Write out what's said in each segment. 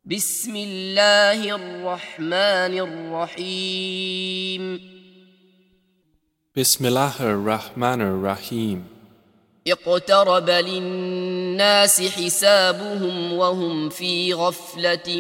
بسم الله الرحمن الرحيم Bismillahir Rahmanir Rahim. اقترب للناس حسابهم وهم في غفلة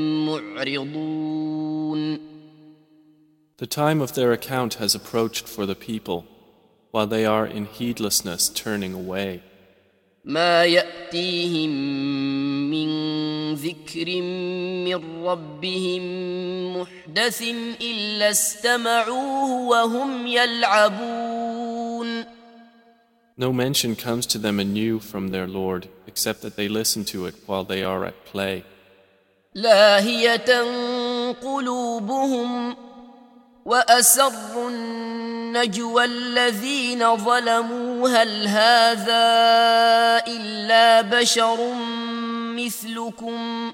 معرضون The time of their account has approached for the people, while they are in heedlessness turning away. ما يأتيهم من ذكر من ربهم محدث إلا استمعوه وهم يلعبون No mention comes to them anew from their Lord, except that they listen to it while they are at play. لاهية قلوبهم وأسروا النجوى الذين ظلموا هل هذا إلا بشر مثلكم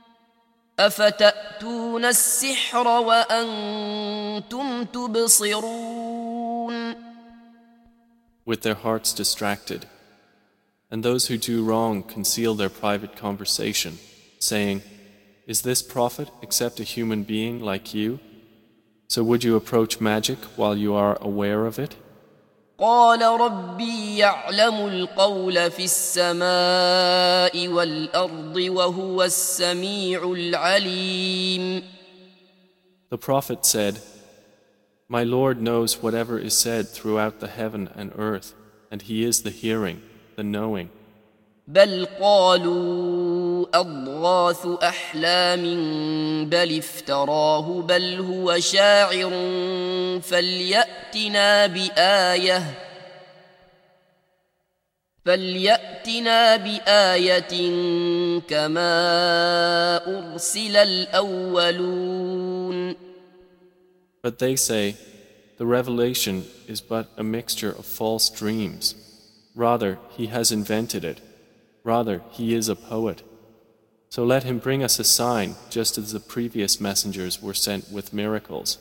أفتأتون السحر وأنتم تبصرون With their hearts distracted. And those who do wrong conceal their private conversation, saying, "Is this prophet except a human being like you? So would you approach magic while you are aware of it?" قال ربي يعلم القول في السماء والأرض وهو السميع العليم The prophet said, "My Lord knows whatever is said throughout the heaven and earth, and He is the hearing, the knowing." بل قالوا أضغاث أحلام بل افتراه بل هو شاعر فليأتنا بآية كما أرسل الأولون But they say, "The revelation is but a mixture of false dreams. Rather, he has invented it. Rather, he is a poet. So let him bring us a sign, just as the previous messengers were sent with miracles."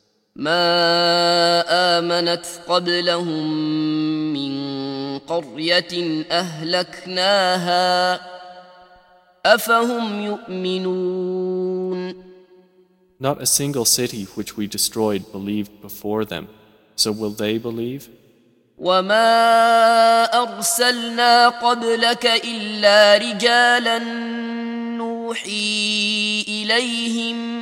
ما آمنت قبلهم من قرية أهلكناها أفهم يؤمنون Not a single city which we destroyed believed before them. So will they believe? وما أرسلنا قبلك إلا رجالا نوحي إليهم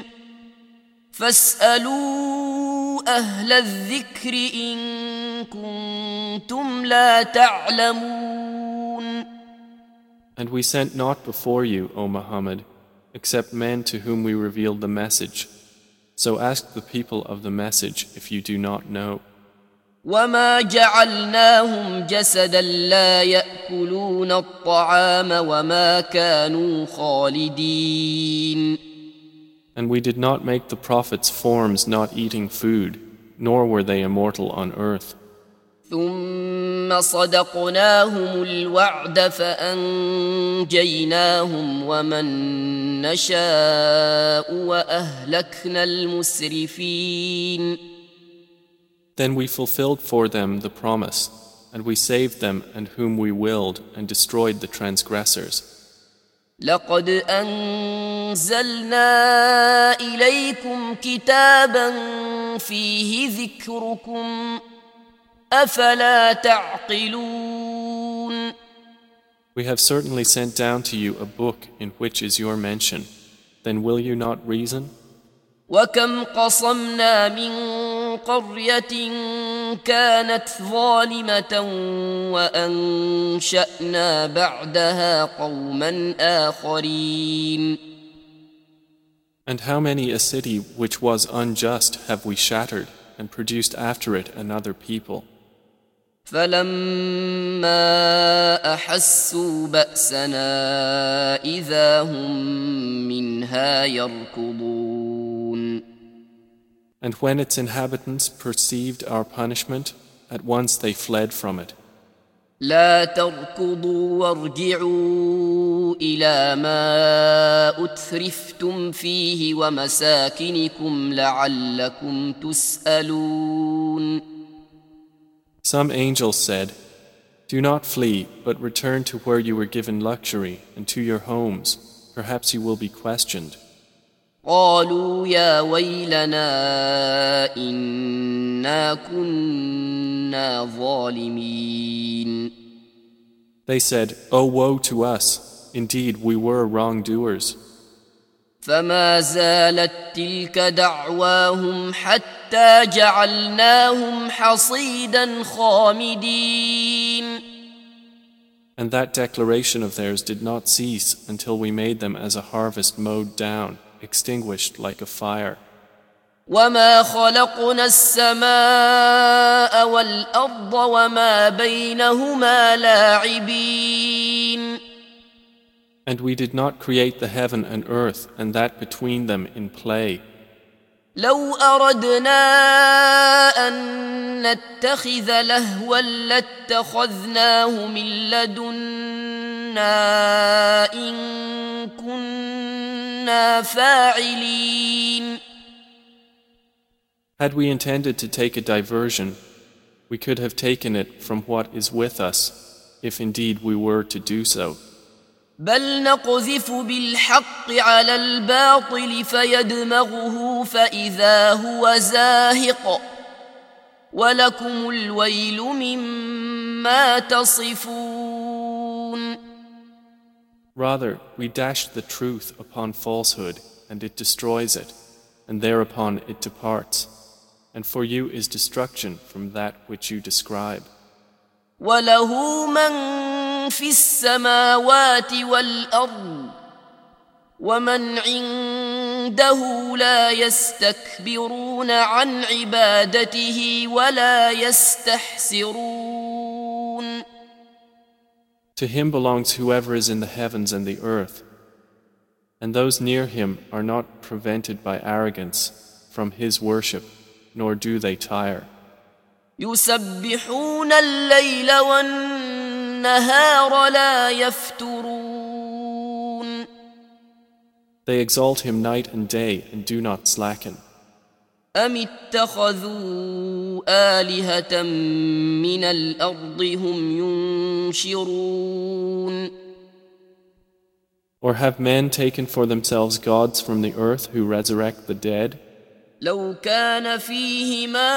فاسألوا أهل الذكر إن كنتم لا تعلمون And we sent not before you, O Muhammad, except men to whom we revealed the message. So ask the people of the message if you do not know. وما جعلناهم جسدا لا يأكلون الطعام وما كانوا خالدين And we did not make the prophets forms not eating food, nor were they immortal on earth. ثم صدقناهم الوعد فأنجيناهم ومن نشاء وأهلكنا المسرفين Then we fulfilled for them the promise, and we saved them and whom we willed and destroyed the transgressors. لقد أنزلنا إليكم كتابا فيه ذكركم أفلا تعقلون We have certainly sent down to you a book in which is your mention. Then will you not reason? وكم قصمنا من قرية كانت ظالمة وأنشأنا بعدها قوما آخرين And how many a city which was unjust have we shattered and produced after it another people? فلما أحسوا بأسنا إذا هم منها يركضون And when its inhabitants perceived our punishment, at once they fled from it. لا تركضوا وارجعوا إلى ما أترفتم فيه ومساكنكم لعلكم تسألون Some angels said, "Do not flee, but return to where you were given luxury and to your homes, perhaps you will be questioned. قالوا يا ويلنا إنا كنا ظالمين. They said, "Oh, woe to us! Indeed, we were wrongdoers." فما زالت تلك دعواهم حتى جعلناهم حصيدا خامدين. And that declaration of theirs did not cease until we made them as a harvest mowed down, extinguished like a fire. وما خلقنا السماء والأرض وما بينهما لاعبين. And we did not create the heaven and earth and that between them in play. لو أردنا أن نتخذ لهوا لاتخذناه من لدنا إن كنا فاعلين. Had we intended to take a diversion, we could have taken it from what is with us, if indeed we were to do so. بل نقذف بالحق على الباطل فيدمغه فإذا هو زاهق ولكم الويل مما تصفون. Rather, we dash the truth upon falsehood, and it destroys it, and thereupon it departs. And for you is destruction from that which you describe. وله من في السماوات والأرض ومن عنده لا يستكبرون عن عبادته ولا يستحسرون. To him belongs whoever is in the heavens and the earth, and those near him are not prevented by arrogance from his worship, nor do they tire. يسبحون الليل والنهار لا يفترون. They exalt him night and day and do not slacken. أم اتخذوا آلهة من الأرض هم ينشرون. Or have men taken for themselves gods from the earth who resurrect the dead? لو كان فيهما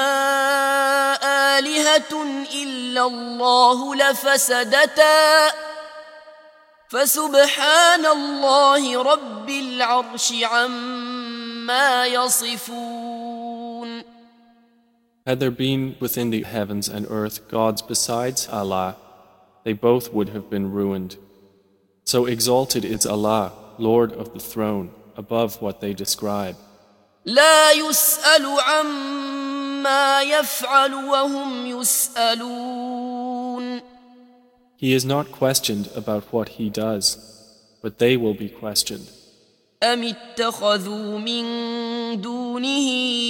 آلهة إلا الله لفسدتا فسبحان الله رب العرش عما يصفون. Had there been within the heavens and earth gods besides Allah, they both would have been ruined. So exalted is Allah, Lord of the throne, above what they describe. لا يسأل عما يفعل وهم يسألون. He is not questioned about what he does, but they will be questioned. أم اتخذوا من دونه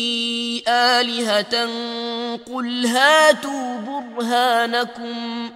آلهة قل هاتوا برهانكم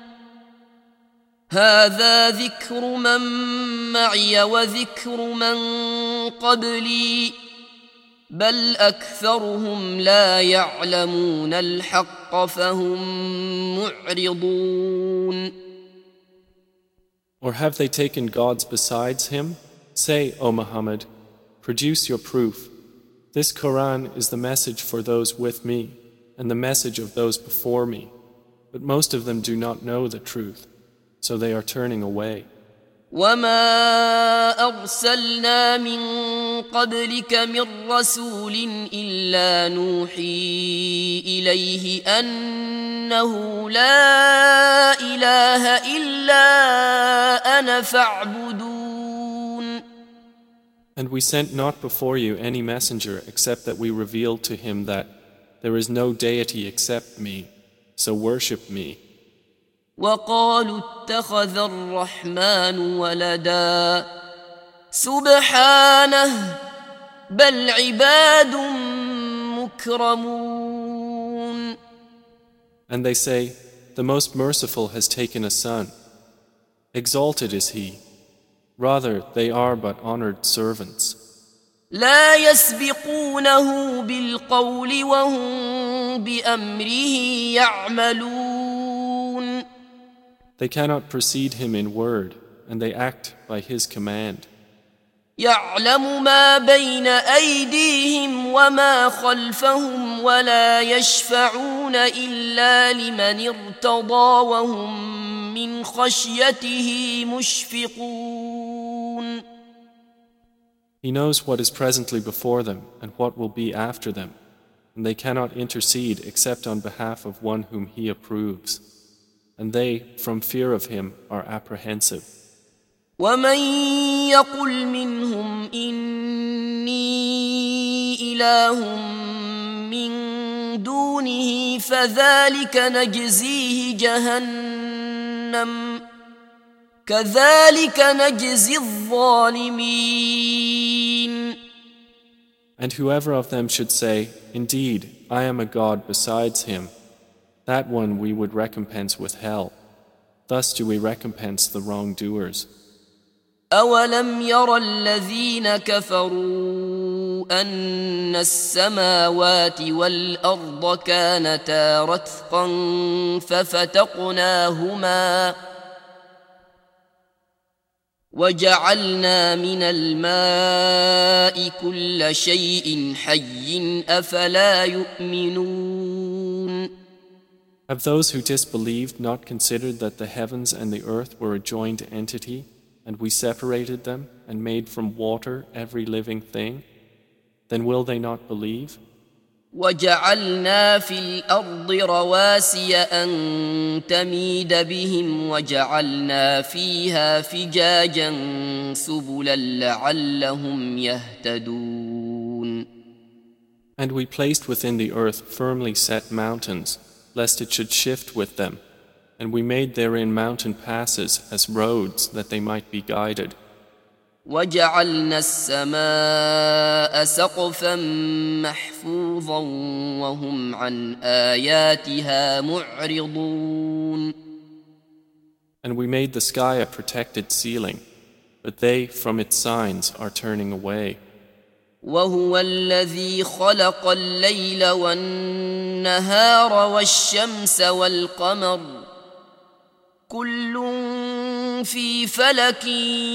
هذا ذكر من معي وذكر من قبلي بل أكثرهم لا يعلمون الحق فهم معرضون. Or have they taken gods besides him? Say, O Muhammad, produce your proof. This Quran is the message for those with me and the message of those before me. But most of them do not know the truth, so they are turning away. وما أرسلنا من قبلك من رسول إلا نوحي إليه أنه لا إله إلا أنا فاعبدون. And we sent not before you any messenger except that we revealed to him that there is no deity except me, so worship me. وقالوا اتخذ الرحمن ولدا سبحانه بل عباد مكرمون. And they say, the Most Merciful has taken a son. Exalted is he. Rather, they are but honored servants. لا يسبقونه بالقول وهم بأمره يعملون. They cannot precede him in word, and they act by his command. يعلم ما بين أيديهم وما خلفهم ولا يشفعون إلا لمن ارتضى وهم من خشيته مشفقون. He knows what is presently before them and what will be after them, and they cannot intercede except on behalf of one whom He approves, and they, from fear of Him, are apprehensive. ومن يقل منهم إني إله من دونه فذلك نجزيه جهنم كذلك نجزي الظالمين. And whoever of them should say, "Indeed, I am a God besides Him," that one we would recompense with hell. Thus do we recompense the wrongdoers. أولم ير الذين كفروا أن السماوات والأرض كانتا رتقا ففتقناهما وجعلنا من الماء كل شيء حي أفلا يؤمنون. Have those who disbelieved not considered that the heavens and the earth were a joined entity, and we separated them and made from water every living thing? Then will they not believe? وجعلنا في الأرض رواسي أن تميد بهم وجعلنا فيها فجاجا سبلا لعلهم يهتدون. And we placed within the earth firmly set mountains, lest it should shift with them, and we made therein mountain passes as roads that they might be guided. وجعلنا السماء سقفا محفوظا وهم عن آياتها معرضون. And we made the sky a protected ceiling, but they from its signs are turning away. وهو الذي خلق الليل والنهار والشمس والقمر كل في فلك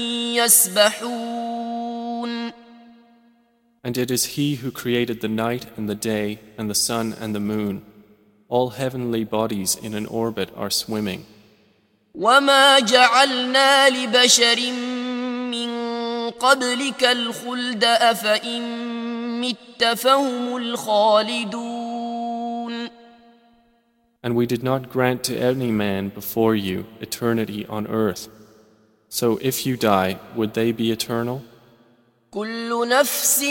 يسبحون. And it is He who created the night and the day and the sun and the moon. All heavenly bodies in an orbit are swimming. وما جعلنا لبشر من قبلك الخلد أفإن مت فهم الخالدون. And we did not grant to any man before you eternity on earth. So if you die, would they be eternal? كل نفس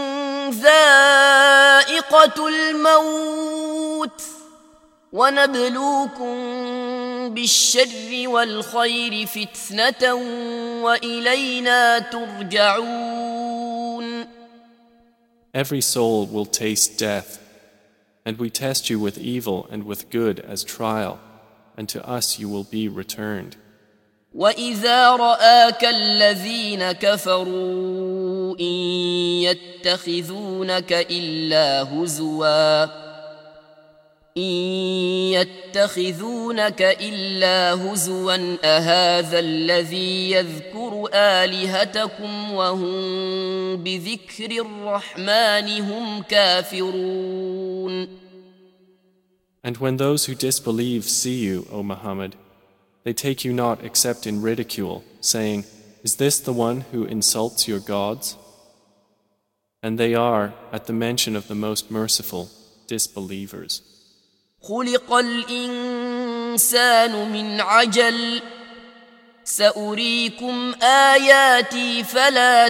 ذائقة الموت ونبلوكم بالشر والخير فتنة وإلينا ترجعون. Every soul will taste death, and we test you with evil and with good as trial, and to us you will be returned. وإذا رآك الذين كفروا إن يتخذونك إلا هزوا أهذا الذي يذكر آلهتكم وهم بذكر الرحمن هم كافرون. And when those who disbelieve see you, O Muhammad, they take you not except in ridicule, saying, "Is this the one who insults your gods?" And they are, at the mention of the Most Merciful, disbelievers. خلق الإنسان من عجل سأريكم آياتي فلا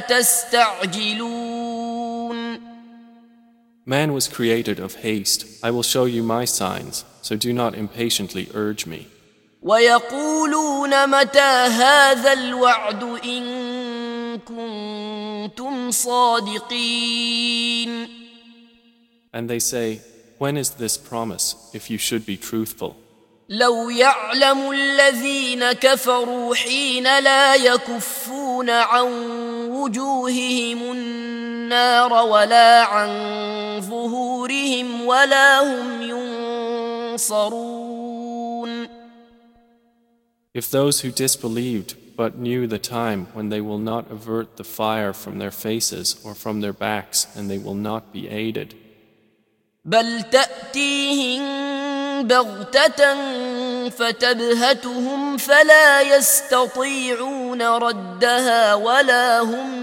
تستعجلون. Man was created of haste. I will show you my signs, so do not impatiently urge me. ويقولون متى هذا الوعد إن كنتم صادقين. And they say, when is this promise, if you should be truthful? لو يعلم الذين كفروا حين لا يكفون عن وجوههم النار ولا عن ظهورهم ولا هم ينصرون. If those who disbelieved but knew the time when they will not avert the fire from their faces or from their backs, and they will not be aided. بل تأتيهم بغتة فتبهتهم فلا يستطيعون ردها ولا هم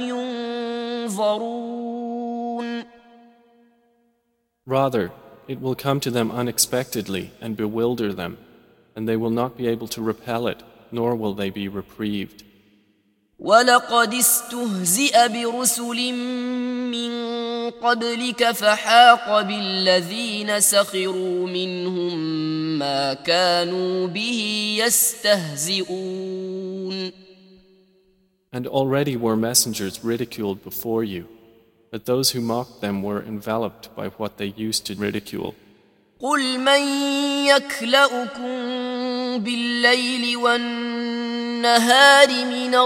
ينظرون. Rather, it will come to them unexpectedly and bewilder them, and they will not be able to repel it, nor will they be reprieved. ولقد استهزئ برسل من قبلك فحاق بالذين سخروا منهم ما كانوا به يستهزئون. And already were messengers ridiculed before you, but those who mocked them were enveloped by what they used to ridicule. قل من يكلؤكم بالليل والنهار من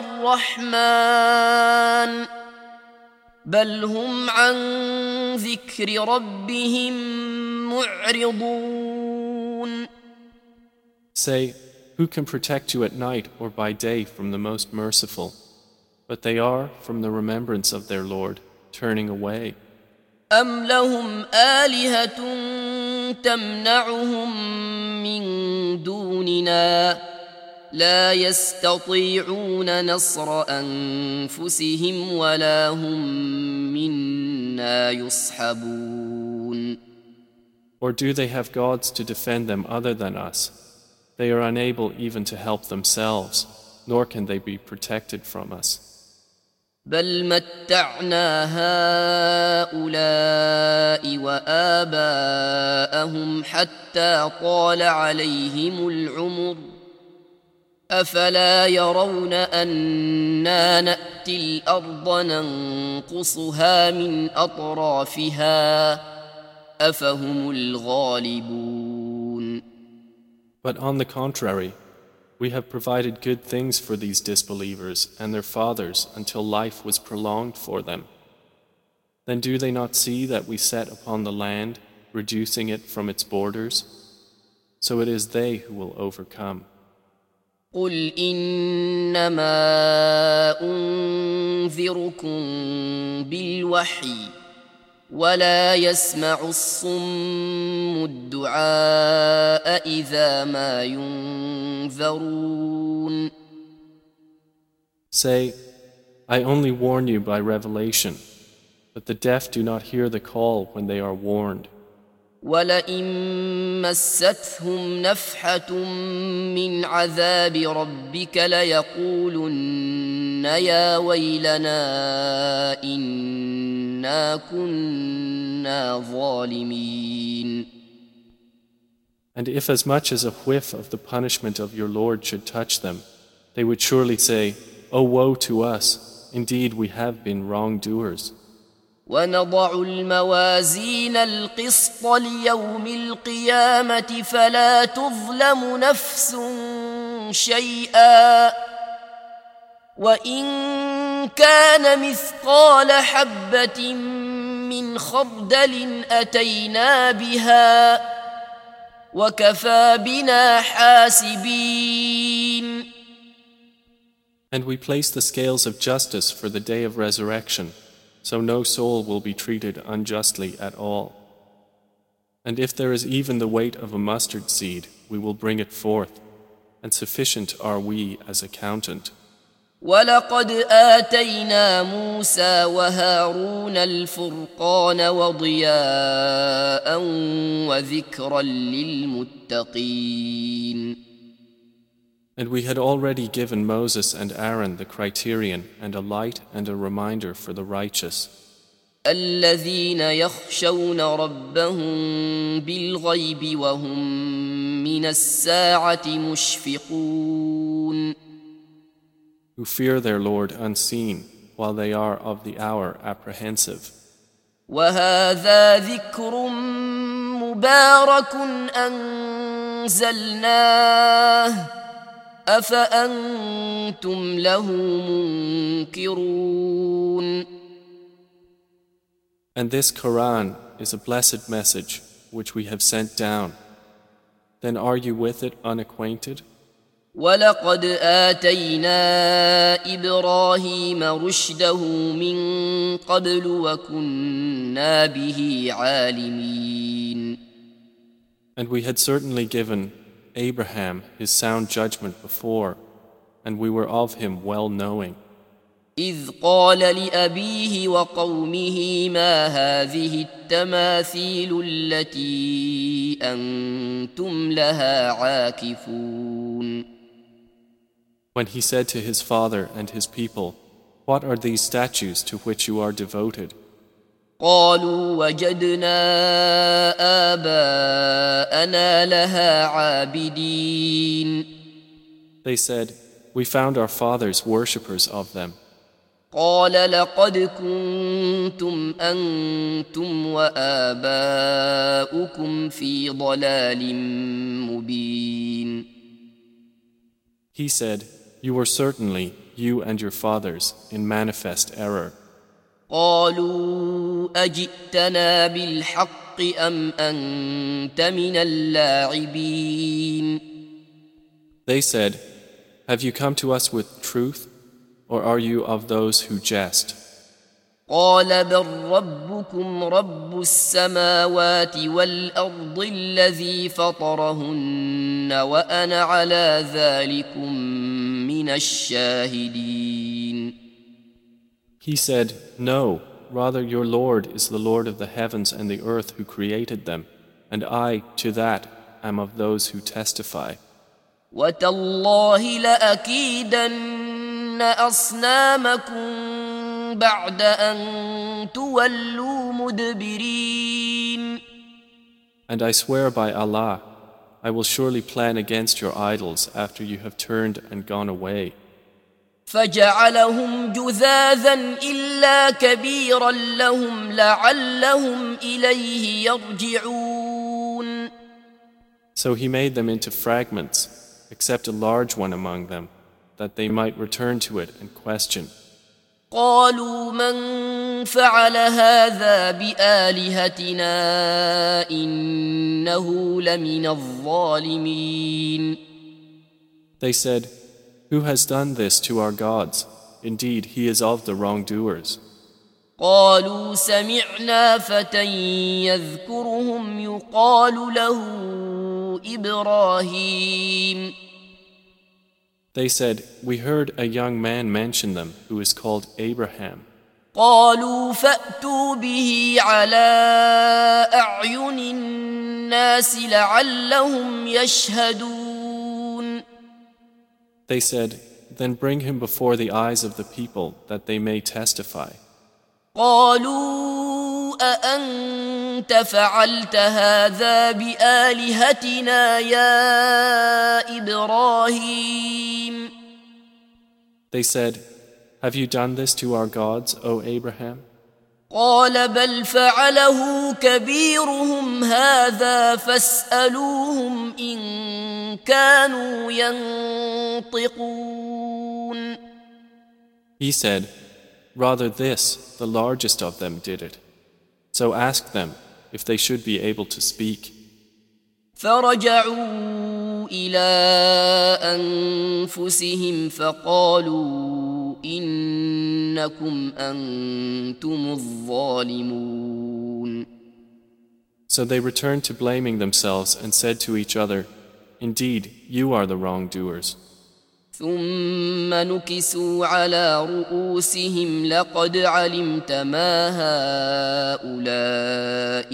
الرحمن بل هم عن ذكر ربهم معرضون. Say, who can protect you at night or by day from the most merciful? But they are, from the remembrance of their Lord, turning away. أم لهم آلهة تمنعهم من دوننا لا يستطيعون نصر أنفسهم ولا هم منا يصحبون. Or do they have gods to defend them other than us? They are unable even to help themselves, nor can they be protected from us. بل متعنا هؤلاء وآباءهم حتى طال عليهم العمر أفلا يرون أنا نأتي الأرض ننقصها من أطرافها أفهم الغالبون. But on the contrary, we have provided good things for these disbelievers and their fathers until life was prolonged for them. Then do they not see that we set upon the land, reducing it from its borders? So it is they who will overcome. قل إنما أنذركم بالوحي ولا يسمع الصم الدعاء إذا ما ينذرون. Say, I only warn you by revelation, but the deaf do not hear the call when they are warned. ولئن مستهم نفحة من عذاب ربك ليقولن يا ويلنا إنا كنا ظالمين. And if as much as a whiff of the punishment of your Lord should touch them, they would surely say, "O woe to us! Indeed, we have been wrongdoers." ونضع الموازين القسط ليوم القيامة فلا تظلم نفس شيئا وإن كان مثقال حبة من خردل أتينا بها وكفى بنا حاسبين. And we place the scales of justice for the day of resurrection, so no soul will be treated unjustly at all. And if there is even the weight of a mustard seed, we will bring it forth, and sufficient are we as accountant. ولقد آتينا موسى وهارون الفرقان وضياء وذكرا للمتقين. And we had already given Moses and Aaron the criterion and a light and a reminder for the righteous. الذين يخشون ربهم بالغيب وهم من الساعة مشفقون. Who fear their Lord unseen, while they are of the hour apprehensive. وهذا ذكر مبارك أنزلناه أفأنتم له منكرون. And this Quran is a blessed message which we have sent down. Then are you with it unacquainted? ولقد آتينا إبراهيم رشده من قبل وكنا به عالمين. And we had certainly given Abraham his sound judgment before, and we were of him well knowing. إذ قال لأبيه وقومه ما هذه التماثيل التي أنتم لها عاكفون. When he said to his father and his people, "What are these statues to which you are devoted?" قالوا وجدنا آباءنا لها عابدين. They said, "We found our fathers worshippers of them." قال لقد كنتم أنتم وآباؤكم في ضلال مبين. He said, "You were certainly, you and your fathers, in manifest error." قالوا أجئتنا بالحق أم أنت من اللاعبين. They said, "Have you come to us with truth, or are you of those who jest?" قال بل ربكم رب السماوات والأرض الذي فطرهن وأنا على ذلكم من الشاهدين. He said, "No, rather your Lord is the Lord of the heavens and the earth who created them, and I, to that, am of those who testify." وتالله لأكيدن أصنامكم بعد أن تولوا مدبرين. And I swear by Allah, I will surely plan against your idols after you have turned and gone away. فجعلهم جذاذا إلا كبيرا لهم لعلهم إليه يرجعون. So he made them into fragments, except a large one among them, that they might return to it and question. قالوا من فعل هذا بآلهتنا إنه لمن الظالمين. They said, "Who has done this to our gods? Indeed, he is of the wrongdoers." قالوا سمعنا فتى يذكرهم يقال له إبراهيم. They said, "We heard a young man mention them who is called Abraham." قالوا فأتوا به على أعين الناس لعلهم يشهدون. They said, "Then bring him before the eyes of the people that they may testify." قالوا أأنت فعلت هذا بآلهتنا يا إبراهيم. They said, "Have you done this to our gods, O Abraham?" قال بل فعله كبيرهم هذا فاسألوهم إن كانوا ينطقون. He said, "Rather this, the largest of them did it. So ask them if they should be able to speak." فرجعوا إلى أنفسهم فقالوا إنكم أنتم الظالمون. So they returned to blaming themselves and said to each other, "Indeed, you are the wrongdoers." ثم نكسوا على رؤوسهم لقد علمت ما هؤلاء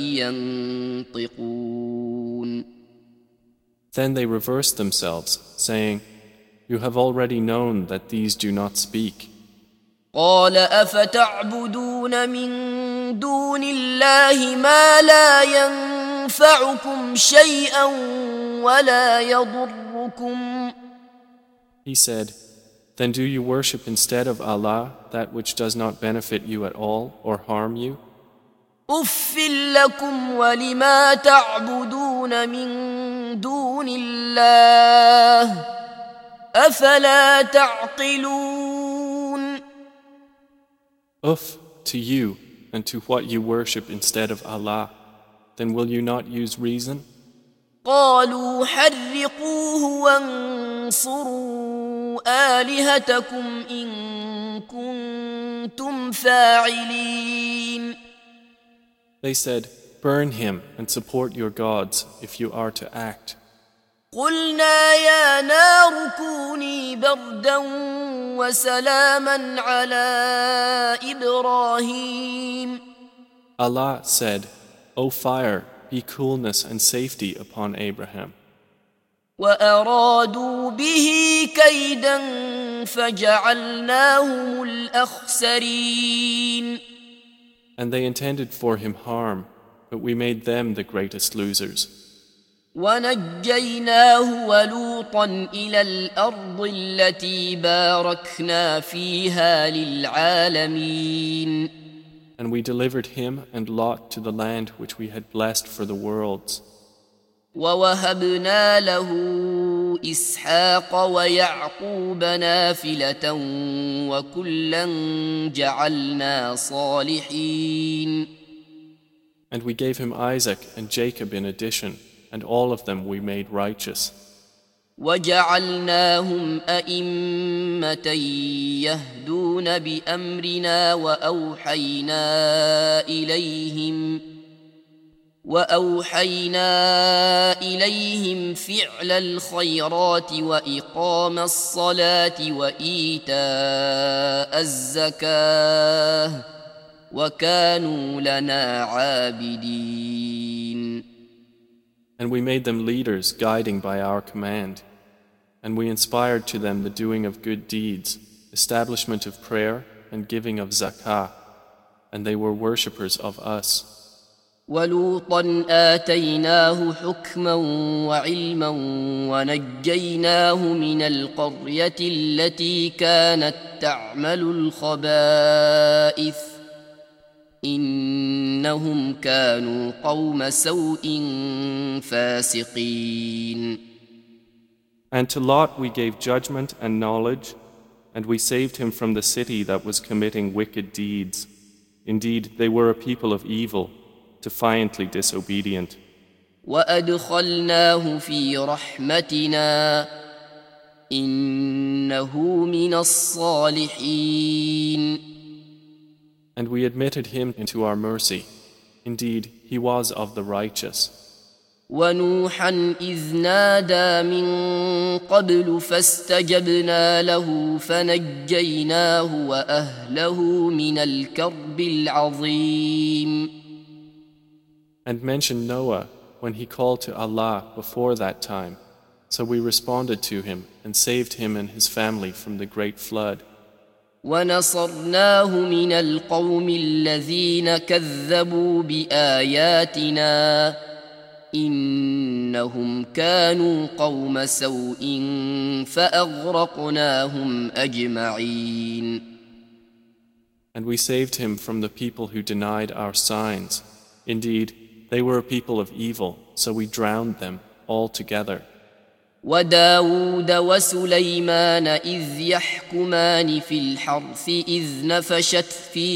ينطقون. Then they reversed themselves, saying, "You have already known that these do not speak." قال أفتعبدون من دون الله ما لا ينفعكم شيئا ولا يضركم. He said, "Then do you worship instead of Allah that which does not benefit you at all or harm you?" أف لكم ولما تعبدون من دون الله أفلا تعقلون. Uff to you and to what you worship instead of Allah, then will you not use reason? قالوا حرقوه وانصروا آلهتكم إن كنتم فاعلين. They said, "Burn him and support your gods if you are to act." قلنا يا نار كوني بردا وسلاما على إبراهيم. Allah said, "O fire, be coolness and safety upon Abraham." وأرادوا به كيدا فجعلناهم الأخسرين. And they intended for him harm, but we made them the greatest losers. ونجيناه ولوطا إلى الأرض التي باركنا فيها للعالمين. And we delivered him and Lot to the land which we had blessed for the worlds. ووهبنا له إسحاق ويعقوب نافلة وكلا جعلنا صالحين. And we gave him Isaac and Jacob in addition, and all of them we made righteous. وجعلناهم أئمة يهدون بأمرنا وأوحينا إليهم فعل الخيرات وإقام الصلاة وإيتاء الزكاة وكانوا لنا عابدين. And we made them leaders guiding by our command, and we inspired to them the doing of good deeds, establishment of prayer and giving of zakah, and they were worshippers of us. ولوطا آتيناه حكما وعلما ونجيناه من القرية التي كانت تعمل الخبائث إنهم كانوا قوم سوء فاسقين. And to Lot we gave judgment and knowledge, and we saved him from the city that was committing wicked deeds. Indeed, they were a people of evil, defiantly disobedient. وأدخلناه في رحمتنا إنه من الصالحين. And we admitted him into our mercy. Indeed, he was of the righteous. ونوحا إذ نادى من قبل فاستجبنا له فنجيناه وأهله من الكرب العظيم. And mention Noah when he called to Allah before that time. So we responded to him and saved him and his family from the great flood. ونصرناه من القوم الذين كذبوا بآياتنا إنهم كانوا قوم سوء فأغرقناهم أجمعين. And we saved him from the people who denied our signs. Indeed, they were a people of evil, so we drowned them all together. وداود وسليمان إذ يحكمان في الحرث إذ نفشت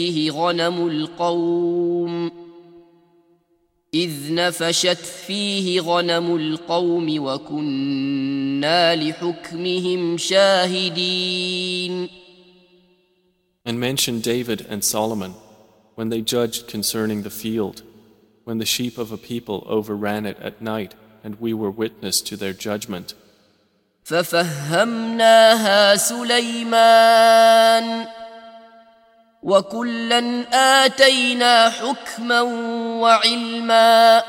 فيه غنم القوم وكنا لحكمهم شاهدين. And mention David and Solomon when they judged concerning the field, when the sheep of a people overran it at night, and we were witness to their judgment. ففهمناها سليمان وكلا آتينا حكما وعلما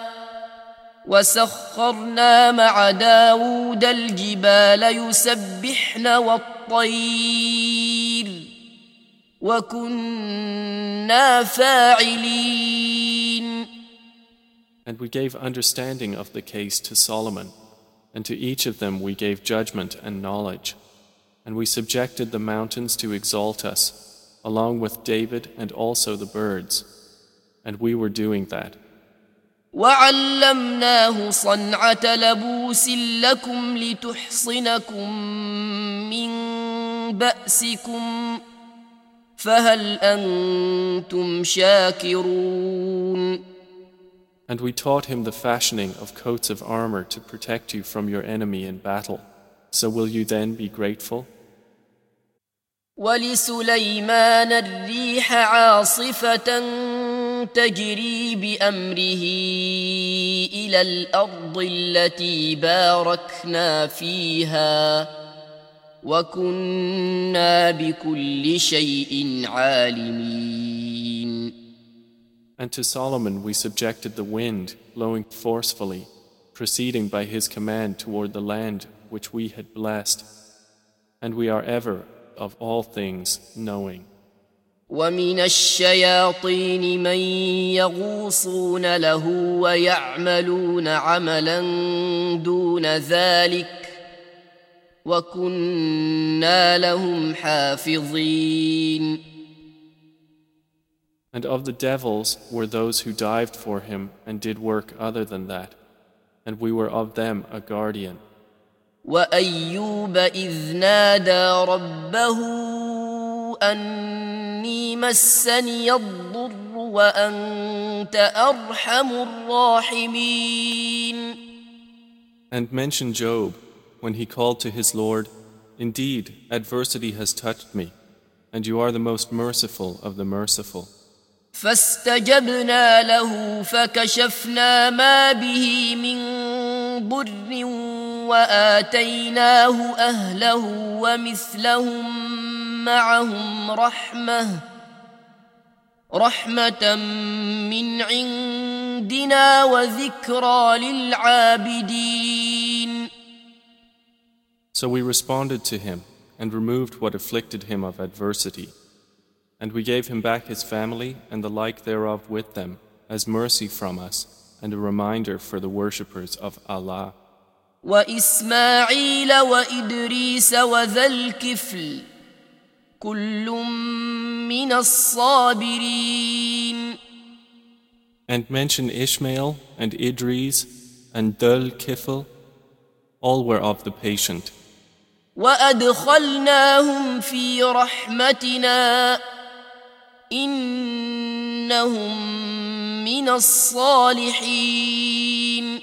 وسخرنا مع داود الجبال يسبحن والطير وكنا فاعلين. And we gave understanding of the case to Solomon, and to each of them we gave judgment and knowledge. And we subjected the mountains to exalt us, along with David and also the birds. And we were doing that. وعلمناه صنعة لبوس لكم لتحصنكم من بأسكم فهل أنتم شاكرون. And we taught him the fashioning of coats of armor to protect you from your enemy in battle. So will you then be grateful? ولسليمان الريح عاصفة تجري بأمره إلى الأرض التي باركنا فيها وكنا بكل شيء عالمين. And to Solomon we subjected the wind, blowing forcefully, proceeding by his command toward the land which we had blessed, and we are ever, of all things, knowing. ومن الشياطين من يغوصون له ويعملون عملا دون ذلك وكنا لهم حافظين. And of the devils were those who dived for him and did work other than that, and we were of them a guardian. وأيوب إذ نادى ربه أني مسني الضر وأنت أرحم الراحمين. And mention Job when he called to his Lord, "Indeed, adversity has touched me, and you are the most merciful of the merciful." فاستجبنا له فكشفنا ما به من ضر وآتيناه أهله ومثلهم معهم رحمة من عندنا وذكرى للعابدين. So we responded to him and removed what afflicted him of adversity. And we gave him back his family and the like thereof with them as mercy from us and a reminder for the worshippers of Allah. وإسماعيل وإدريس وذا الكفل كل من الصابرين. And mention Ishmael and Idris and Dhul Kifl, all were of the patient. وأدخلناهم في رحمتنا إنهم من الصالحين.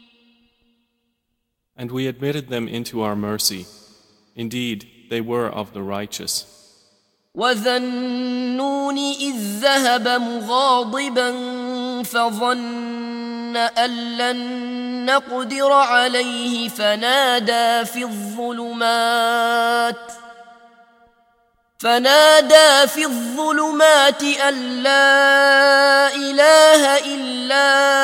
And we admitted them into our mercy. Indeed, they were of the righteous. وذا النون إذ ذهب مغاضبا فظن أن لن نقدر عليه فنادى في الظلمات أن لا إله إلا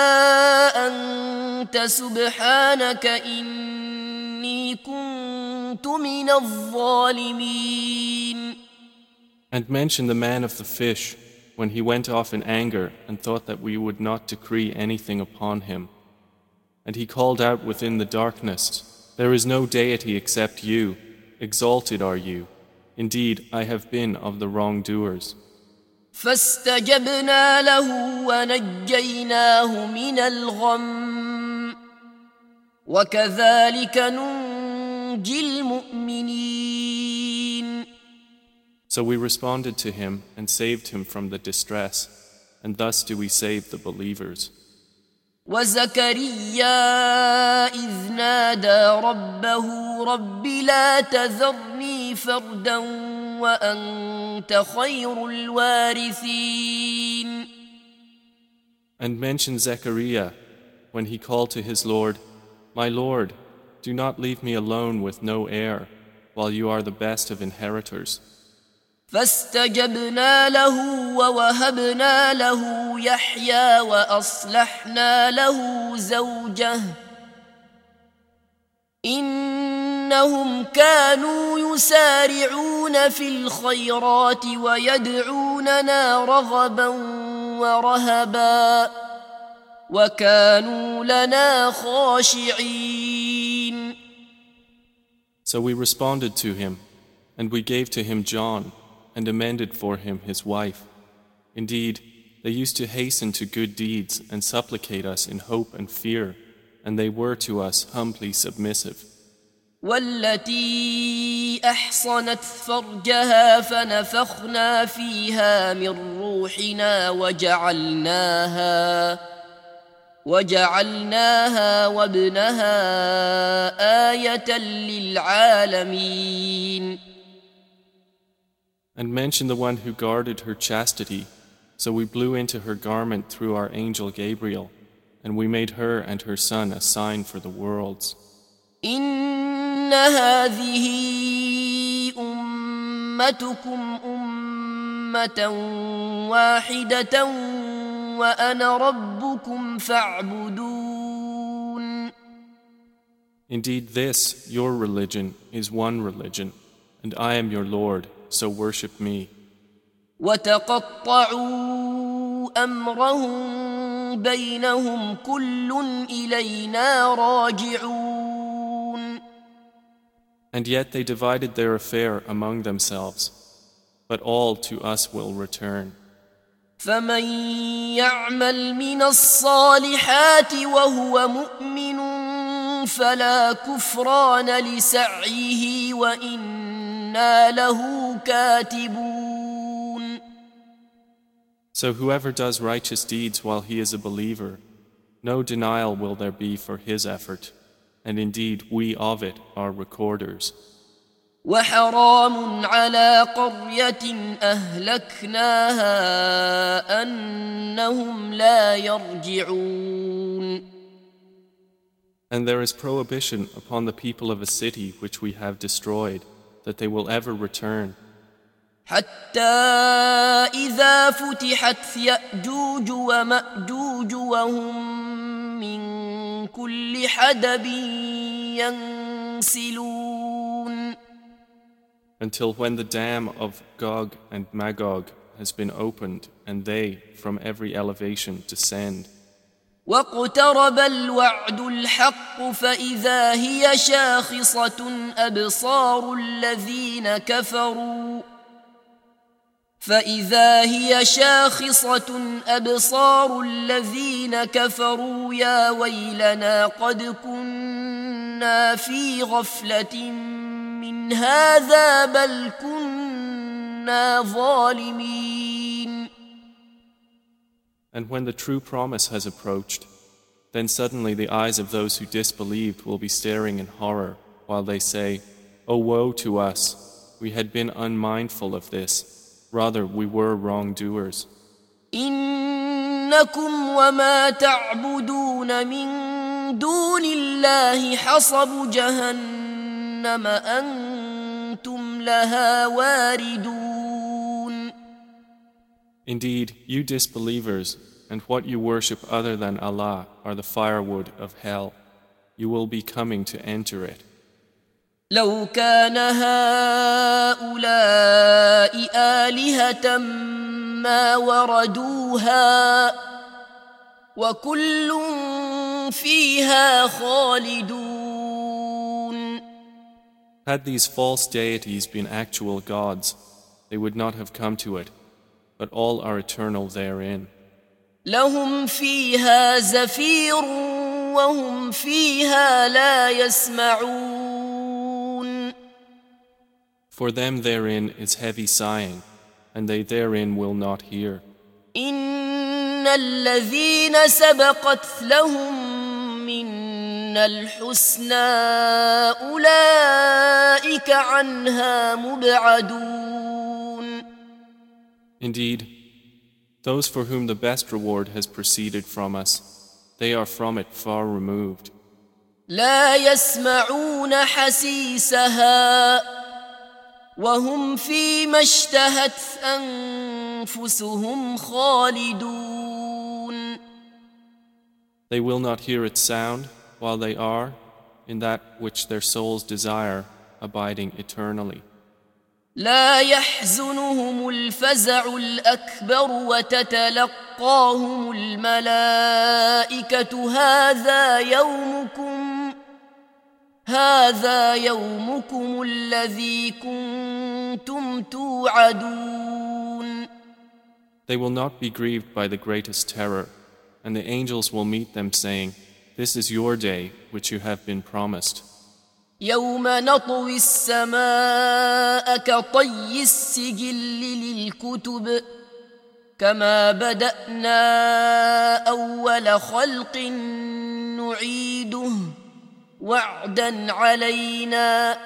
أنت سبحانك إني كنت من الظالمين. And mention the man of the fish when he went off in anger and thought that we would not decree anything upon him. And he called out within the darkness, "There is no deity except you. Exalted are you. Indeed, I have been of the wrongdoers." فاستجبنا له ونجيناه من الغم وكذلك ننجي المؤمنين. So we responded to him and saved him from the distress, and thus do we save the believers. وزكريا إذ نادى ربه رب لا تذرني فردا وأنت خير الوارثين. And mention Zechariah when he called to his Lord, "My Lord, do not leave me alone with no heir, while you are the best of inheritors." فاستجبنا له ووهبنا له يحيى وأصلحنا له زوجه إنهم كانوا يسارعون في الخيرات ويدعوننا رغبا ورهبا وكانوا لنا خاشعين. So we responded to him, and we gave to him John, and amended for him his wife. Indeed, they used to hasten to good deeds and supplicate us in hope and fear, and they were to us humbly submissive. والتي أحصنت فرجها فنفخنا فيها من روحنا وجعلناها وابنها آية للعالمين. And mention the one who guarded her chastity, so we blew into her garment through our angel Gabriel, and we made her and her son a sign for the worlds. إن هذه أمتكم أمة واحدة وأنا ربكم فاعبدون. Indeed, this, your religion, is one religion, and I am your Lord, so worship me. وتقطعوا أمرهم بينهم كل إلينا راجعون. And yet they divided their affair among themselves, but all to us will return. فمن يعمل من الصالحات وهو مؤمن فلا كفران لسعيه وإنا له كاتبون. So whoever does righteous deeds while he is a believer, no denial will there be for his effort, and indeed we of it are recorders. وحرام على قرية أهلكناها أنهم لا يرجعون. And there is prohibition upon the people of a city which we have destroyed, that they will ever return. حتى إذا فتحت يأجوج ومأجوج وهم من كل حدب ينسلون. Until when the dam of Gog and Magog has been opened and they from every elevation descend. واقترب الوعد الحق فإذا هي شاخصة أبصار الذين كفروا يا ويلنا قد كنا في غفلة من هذا بل كنا ظالمين. And when the true promise has approached, then suddenly the eyes of those who disbelieved will be staring in horror while they say, "O woe to us! We had been unmindful of this. Rather, we were wrongdoers." إنكم وما تعبدون من دون الله حصب جهنم أنتم لها واردون. Indeed, you disbelievers and what you worship other than Allah are the firewood of hell. You will be coming to enter it. لو كان هؤلاء آلهة ما وردوها وكل فيها خالدون. Had these false deities been actual gods, they would not have come to it, but all are eternal therein. لهم فيها زفير وهم فيها لا يسمعون. For them therein is heavy sighing, and they therein will not hear. إن الذين سبقت لهم منا الحسنى أولئك عنها مبعدون. Indeed, those for whom the best reward has proceeded from us, they are from it far removed. لا يسمعون حسيسها وهم فيما اشتهت أنفسهم خالدون. They will not hear its sound while they are, in that which their souls desire, abiding eternally. لا يحزنهم الفزع الأكبر وتتلقاهم الملائكة هذا يومكم الذي كنتم توعدون. They will not be grieved by the greatest terror, and the angels will meet them saying, "This is your day which you have been promised." يوم نطوي السماء كطي السجل للكتب كما بدأنا أول خلق نعيده وعدا علينا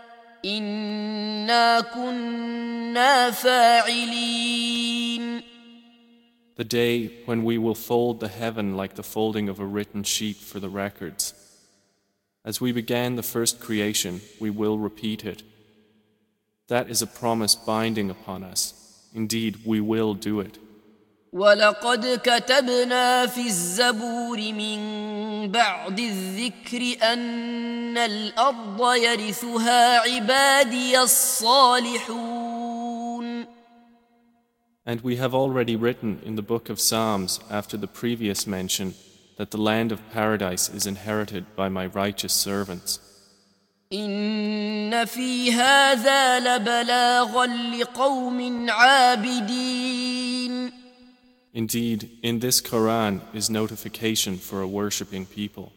إنا كنا فاعلين. The day when we will fold the heaven like the folding of a written sheet for the records. As we began the first creation, we will repeat it. That is a promise binding upon us. Indeed, we will do it. وَلَقَدْ كَتَبْنَا فِي الزَّبُورِ مِنْ بَعْدِ الذِّكْرِ أَنَّ الْأَرْضَ يَرِثُهَا عِبَادِيَ الصَّالِحُونَ. And we have already written in the book of Psalms after the previous mention that the land of paradise is inherited by my righteous servants. إِنَّ فِي هَذَا لَبَلَاغًا لِقَوْمٍ عَابِدِينَ. Indeed, in this Quran is notification for a worshipping people.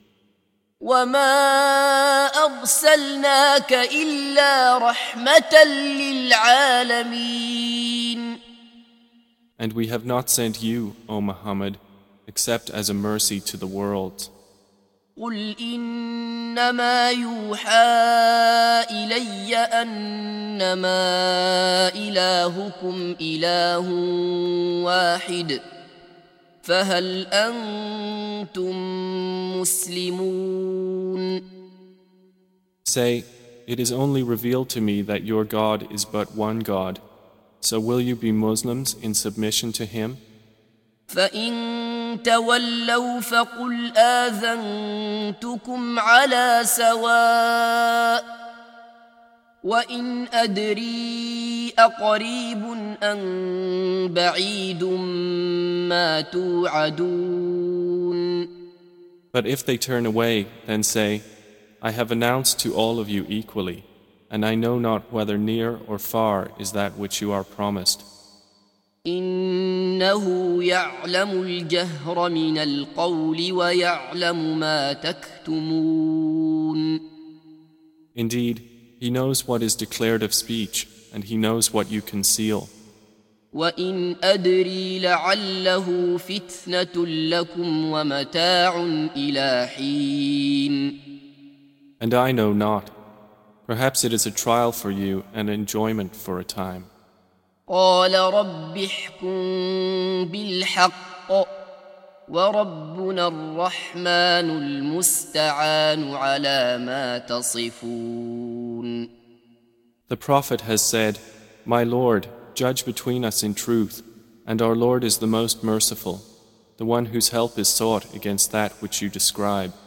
وَمَا أَرْسَلْنَاكَ إِلَّا رَحْمَةً لِلْعَالَمِينَ. And we have not sent you, O Muhammad, except as a mercy to the world. قُلْ إِنَّمَا يُوحَى إِلَيَّ أَنَّمَا إِلَٰهُكُمْ إِلَٰهٌ وَاحِدٌ فَهَلْ أَنْتُمْ مُسْلِمُونَ. Say, it is only revealed to me that your God is but one God. So will you be Muslims in submission to Him? فَإِن تَوَلَّوْا فَقُلْ آذَنْتُكُمْ عَلَى سَوَاءٍ وَإِنْ أَدْرِي أَقَرِيبٌ أَمْ بَعِيدٌ مَا تُوعَدُونَ. But if they turn away, then say, I have announced to all of you equally, and I know not whether near or far is that which you are promised. إِنَّهُ يَعْلَمُ الْجَهْرَ مِنَ الْقَوْلِ وَيَعْلَمُ مَا تَكْتُمُونَ. Indeed, He knows what is declared of speech, and He knows what you conceal. وَإِنْ أَدْرِي لَعَلَّهُ فِتْنَةٌ لَكُمْ وَمَتَاعٌ إِلَى حِينٍ. And I know not. Perhaps it is a trial for you and enjoyment for a time. قال رب احكم بالحق وربنا الرحمن المستعان على ما تصفون. The Prophet has said, My Lord, judge between us in truth, and our Lord is the most merciful, the one whose help is sought against that which you describe.